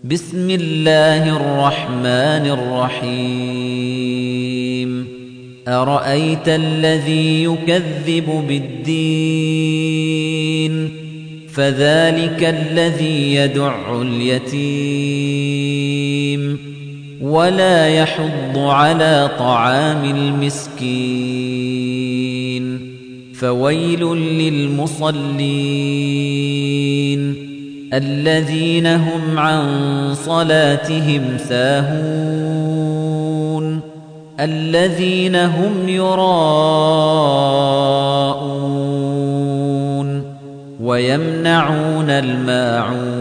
بسم الله الرحمن الرحيم أرأيت الذي يكذب بالدين فذلك الذي يدع اليتيم ولا يحض على طعام المسكين فويل للمصلين الذين هم عن صلاتهم ساهون الذين هم يراءون ويمنعون الماعون